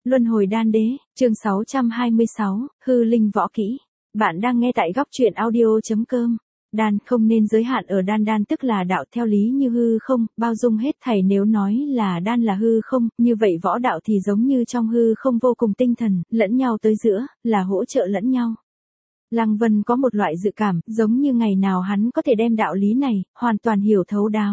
Luân hồi đan đế, chương 626, hư linh võ kỹ. Bạn đang nghe tại góc truyện audio.com. Đan không nên giới hạn ở đan tức là đạo theo lý như hư không, bao dung hết thảy. Nếu nói là đan là hư không, như vậy võ đạo thì giống như trong hư không vô cùng tinh thần, lẫn nhau tới giữa, là hỗ trợ lẫn nhau. Lăng Vân có một loại dự cảm, giống như ngày nào hắn có thể đem đạo lý này, hoàn toàn hiểu thấu đáo.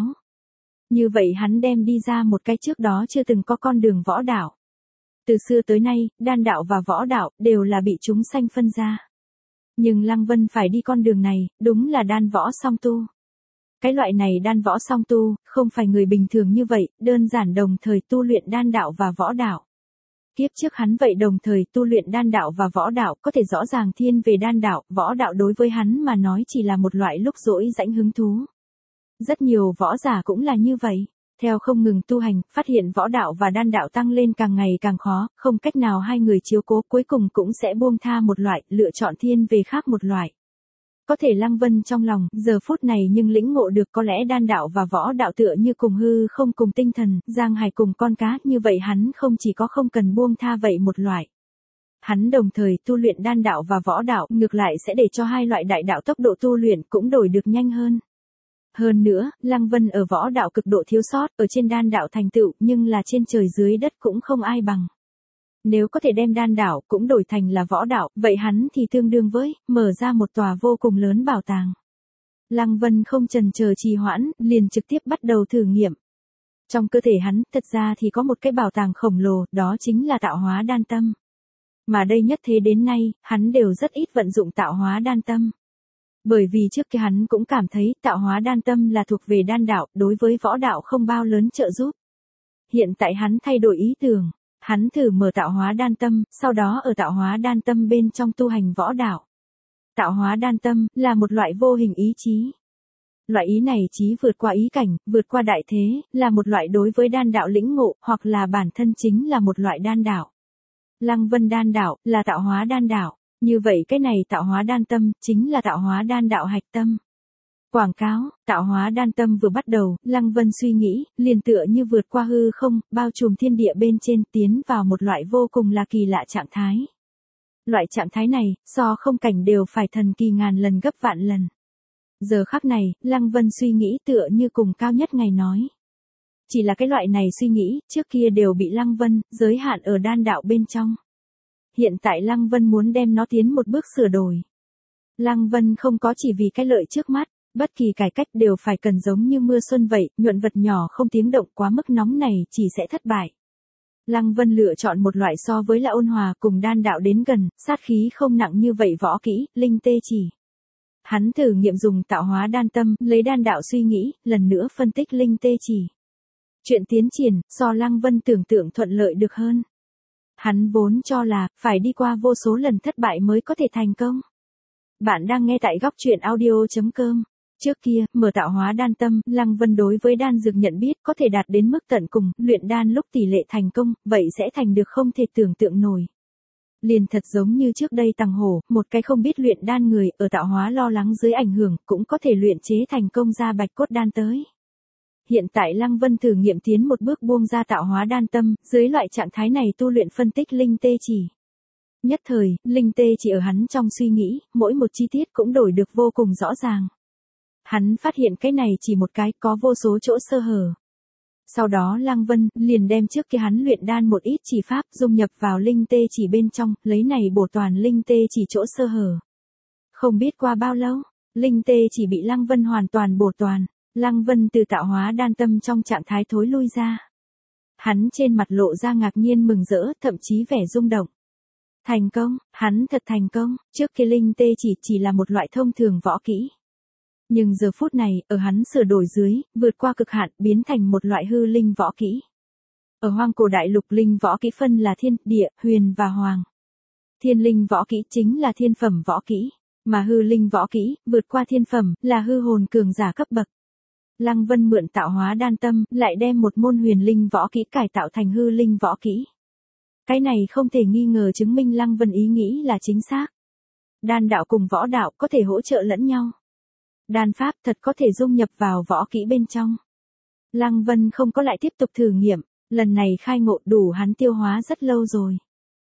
Như vậy hắn đem đi ra một cái trước đó chưa từng có con đường võ đạo. Từ xưa tới nay, đan đạo và võ đạo đều là bị chúng sanh phân ra. Nhưng Lăng Vân phải đi con đường này, đúng là đan võ song tu. Cái loại này đan võ song tu, không phải người bình thường như vậy, đơn giản đồng thời tu luyện đan đạo và võ đạo. Kiếp trước hắn vậy đồng thời tu luyện đan đạo và võ đạo, có thể rõ ràng thiên về đan đạo, võ đạo đối với hắn mà nói chỉ là một loại lúc rỗi rãnh hứng thú. Rất nhiều võ giả cũng là như vậy. Theo không ngừng tu hành, phát hiện võ đạo và đan đạo tăng lên càng ngày càng khó, không cách nào hai người chiếu cố, cuối cùng cũng sẽ buông tha một loại, lựa chọn thiên về khác một loại. Có thể Lăng Vân trong lòng, giờ phút này nhưng lĩnh ngộ được có lẽ đan đạo và võ đạo tựa như cùng hư không cùng tinh thần, giang hải cùng con cá, như vậy hắn không chỉ có không cần buông tha vậy một loại. Hắn đồng thời tu luyện đan đạo và võ đạo, ngược lại sẽ để cho hai loại đại đạo tốc độ tu luyện cũng đổi được nhanh hơn. Hơn nữa, Lăng Vân ở võ đạo cực độ thiếu sót, ở trên đan đạo thành tựu, nhưng là trên trời dưới đất cũng không ai bằng. Nếu có thể đem đan đạo cũng đổi thành là võ đạo, vậy hắn thì tương đương với, mở ra một tòa vô cùng lớn bảo tàng. Lăng Vân không chần chờ trì hoãn, liền trực tiếp bắt đầu thử nghiệm. Trong cơ thể hắn, thật ra thì có một cái bảo tàng khổng lồ, đó chính là tạo hóa đan tâm. Mà đây nhất thế đến nay, hắn đều rất ít vận dụng tạo hóa đan tâm. Bởi vì trước kia hắn cũng cảm thấy tạo hóa đan tâm là thuộc về đan đạo, đối với võ đạo không bao lớn trợ giúp. Hiện tại hắn thay đổi ý tưởng, hắn thử mở tạo hóa đan tâm, sau đó ở tạo hóa đan tâm bên trong tu hành võ đạo. Tạo hóa đan tâm là một loại vô hình ý chí. Loại ý này chí vượt qua ý cảnh, vượt qua đại thế, là một loại đối với đan đạo lĩnh ngộ, hoặc là bản thân chính là một loại đan đạo. Lăng Vân đan đạo là tạo hóa đan đạo. Như vậy cái này tạo hóa đan tâm, chính là tạo hóa đan đạo hạch tâm. Quảng cáo, tạo hóa đan tâm vừa bắt đầu, Lăng Vân suy nghĩ, liền tựa như vượt qua hư không, bao trùm thiên địa bên trên, tiến vào một loại vô cùng là kỳ lạ trạng thái. Loại trạng thái này, so không cảnh đều phải thần kỳ ngàn lần gấp vạn lần. Giờ khắc này, Lăng Vân suy nghĩ tựa như cùng cao nhất ngày nói. Chỉ là cái loại này suy nghĩ, trước kia đều bị Lăng Vân, giới hạn ở đan đạo bên trong. Hiện tại Lăng Vân muốn đem nó tiến một bước sửa đổi. Lăng Vân không có chỉ vì cái lợi trước mắt, bất kỳ cải cách đều phải cần giống như mưa xuân vậy, nhuận vật nhỏ không tiếng động quá mức nóng này chỉ sẽ thất bại. Lăng Vân lựa chọn một loại so với là ôn hòa cùng đan đạo đến gần, sát khí không nặng như vậy võ kỹ, linh tê chỉ. Hắn thử nghiệm dùng tạo hóa đan tâm, lấy đan đạo suy nghĩ, lần nữa phân tích linh tê chỉ. Chuyện tiến triển, so Lăng Vân tưởng tượng thuận lợi được hơn. Hắn vốn cho là, phải đi qua vô số lần thất bại mới có thể thành công. Bạn đang nghe tại góc truyện audio.com. Trước kia, mở tạo hóa đan tâm, Lăng Vân đối với đan dược nhận biết có thể đạt đến mức tận cùng, luyện đan lúc tỷ lệ thành công, vậy sẽ thành được không thể tưởng tượng nổi. Liền thật giống như trước đây Tằng Hổ, một cái không biết luyện đan người, ở tạo hóa lo lắng dưới ảnh hưởng, cũng có thể luyện chế thành công ra bạch cốt đan tới. Hiện tại Lăng Vân thử nghiệm tiến một bước buông ra tạo hóa đan tâm, dưới loại trạng thái này tu luyện phân tích linh tê chỉ. Nhất thời, linh tê chỉ ở hắn trong suy nghĩ, mỗi một chi tiết cũng đổi được vô cùng rõ ràng. Hắn phát hiện cái này chỉ một cái, có vô số chỗ sơ hở. Sau đó Lăng Vân liền đem trước kia hắn luyện đan một ít chỉ pháp dung nhập vào linh tê chỉ bên trong, lấy này bổ toàn linh tê chỉ chỗ sơ hở. Không biết qua bao lâu, linh tê chỉ bị Lăng Vân hoàn toàn bổ toàn. Lăng Vân từ tạo hóa đan tâm trong trạng thái thối lui ra. Hắn trên mặt lộ ra ngạc nhiên mừng rỡ, thậm chí vẻ rung động. Thành công, hắn thật thành công, trước kia linh tê chỉ là một loại thông thường võ kỹ. Nhưng giờ phút này, ở hắn sửa đổi dưới, vượt qua cực hạn, biến thành một loại hư linh võ kỹ. Ở hoang cổ đại lục linh võ kỹ phân là thiên, địa, huyền và hoàng. Thiên linh võ kỹ chính là thiên phẩm võ kỹ, mà hư linh võ kỹ, vượt qua thiên phẩm, là hư hồn cường giả cấp bậc. Lăng Vân mượn tạo hóa đan tâm, lại đem một môn huyền linh võ kỹ cải tạo thành hư linh võ kỹ. Cái này không thể nghi ngờ chứng minh Lăng Vân ý nghĩ là chính xác. Đan đạo cùng võ đạo có thể hỗ trợ lẫn nhau. Đan pháp thật có thể dung nhập vào võ kỹ bên trong. Lăng Vân không có lại tiếp tục thử nghiệm, Lần này khai ngộ đủ hắn tiêu hóa rất lâu rồi.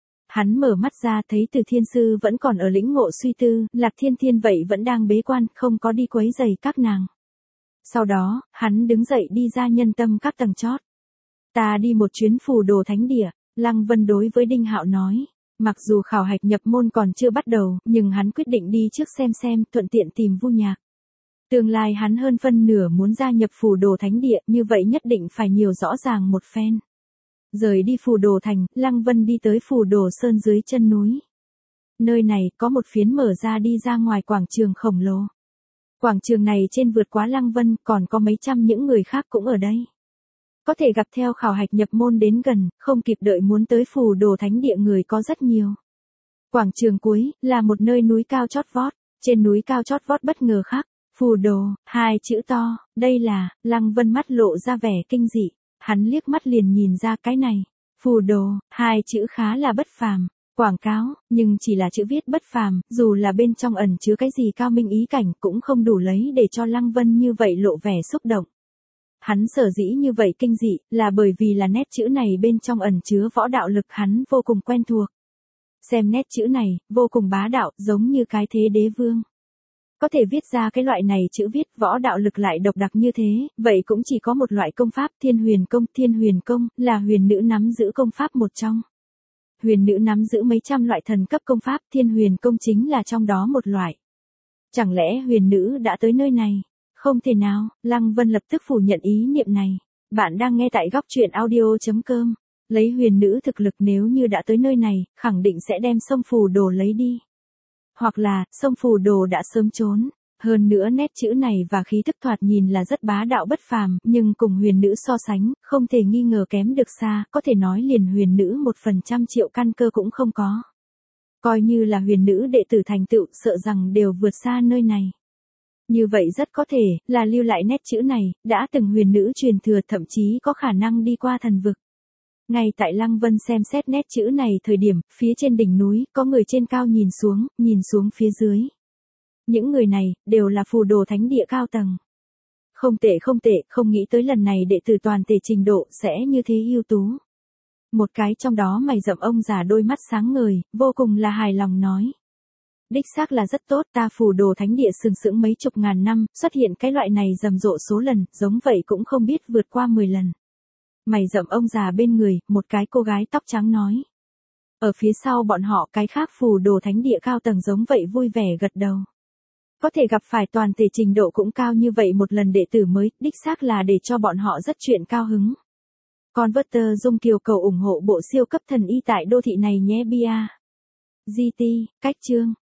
Hắn mở mắt ra thấy Từ Thiên Sư vẫn còn ở lĩnh ngộ suy tư, Lạc Thiên Thiên vậy vẫn đang bế quan, không có đi quấy rầy các nàng. Sau đó, hắn đứng dậy đi ra nhân tâm các tầng chót. Ta đi một chuyến Phù Đồ Thánh Địa, Lăng Vân đối với Đinh Hạo nói. Mặc dù khảo hạch nhập môn còn chưa bắt đầu, nhưng hắn quyết định đi trước xem, thuận tiện tìm Vu Nhạc. Tương lai hắn hơn phân nửa muốn gia nhập Phù Đồ Thánh Địa, như vậy nhất định phải nhiều rõ ràng một phen. Rời đi Phù Đồ Thành, Lăng Vân đi tới Phù Đồ Sơn dưới chân núi. Nơi này có một phiến mở ra đi ra ngoài quảng trường khổng lồ. Quảng trường này trên vượt quá Lăng Vân, còn có mấy trăm những người khác cũng ở đây. Có thể gặp theo khảo hạch nhập môn đến gần, không kịp đợi muốn tới Phù Đồ Thánh Địa người có rất nhiều. Quảng trường cuối, là một nơi núi cao chót vót, trên núi cao chót vót bất ngờ khắc, Phù Đồ, hai chữ to, đây là, Lăng Vân mắt lộ ra vẻ kinh dị, hắn liếc mắt liền nhìn ra cái này, Phù Đồ, hai chữ khá là bất phàm, quảng cáo, nhưng chỉ là chữ viết bất phàm, dù là bên trong ẩn chứa cái gì cao minh ý cảnh cũng không đủ lấy để cho Lăng Vân như vậy lộ vẻ xúc động. Hắn sở dĩ như vậy kinh dị, là bởi vì là nét chữ này bên trong ẩn chứa võ đạo lực hắn vô cùng quen thuộc. Xem nét chữ này, vô cùng bá đạo, giống như cái thế đế vương. Có thể viết ra cái loại này chữ viết võ đạo lực lại độc đặc như thế, vậy cũng chỉ có một loại công pháp Thiên Huyền Công, là huyền nữ nắm giữ công pháp một trong. Huyền nữ nắm giữ mấy trăm loại thần cấp công pháp, Thiên Huyền Công chính là trong đó một loại. Chẳng lẽ huyền nữ đã tới nơi này? Không thể nào, Lăng Vân lập tức phủ nhận ý niệm này. Bạn đang nghe tại góc truyện audio.com. Lấy huyền nữ thực lực nếu như đã tới nơi này, khẳng định sẽ đem sông Phù Đồ lấy đi. Hoặc là, sông Phù Đồ đã sớm trốn. Hơn nữa nét chữ này và khí thức thoạt nhìn là rất bá đạo bất phàm, nhưng cùng huyền nữ so sánh, không thể nghi ngờ kém được xa, có thể nói liền huyền nữ 1% triệu căn cơ cũng không có. Coi như là huyền nữ đệ tử thành tựu, sợ rằng đều vượt xa nơi này. Như vậy rất có thể, là lưu lại nét chữ này, đã từng huyền nữ truyền thừa thậm chí có khả năng đi qua thần vực. Ngay tại Lăng Vân xem xét nét chữ này thời điểm, phía trên đỉnh núi, có người trên cao nhìn xuống phía dưới. Những người này, đều là Phù Đồ Thánh Địa cao tầng. Không tệ, không nghĩ tới lần này đệ tử toàn thể trình độ sẽ như thế ưu tú. Một cái trong đó mày rậm ông già đôi mắt sáng ngời, vô cùng là hài lòng nói. Đích xác là rất tốt, ta Phù Đồ Thánh Địa sừng sững mấy chục ngàn năm, xuất hiện cái loại này rầm rộ số lần, giống vậy cũng không biết vượt qua 10 lần. Mày rậm ông già bên người, một cái cô gái tóc trắng nói. Ở phía sau bọn họ cái khác Phù Đồ Thánh Địa cao tầng giống vậy vui vẻ gật đầu. Có thể gặp phải toàn thể trình độ cũng cao như vậy một lần đệ tử mới, đích xác là để cho bọn họ rất chuyện cao hứng. Converter Dung Kiều cầu ủng hộ bộ siêu cấp thần y tại đô thị này nhé bia. GT, cách chương.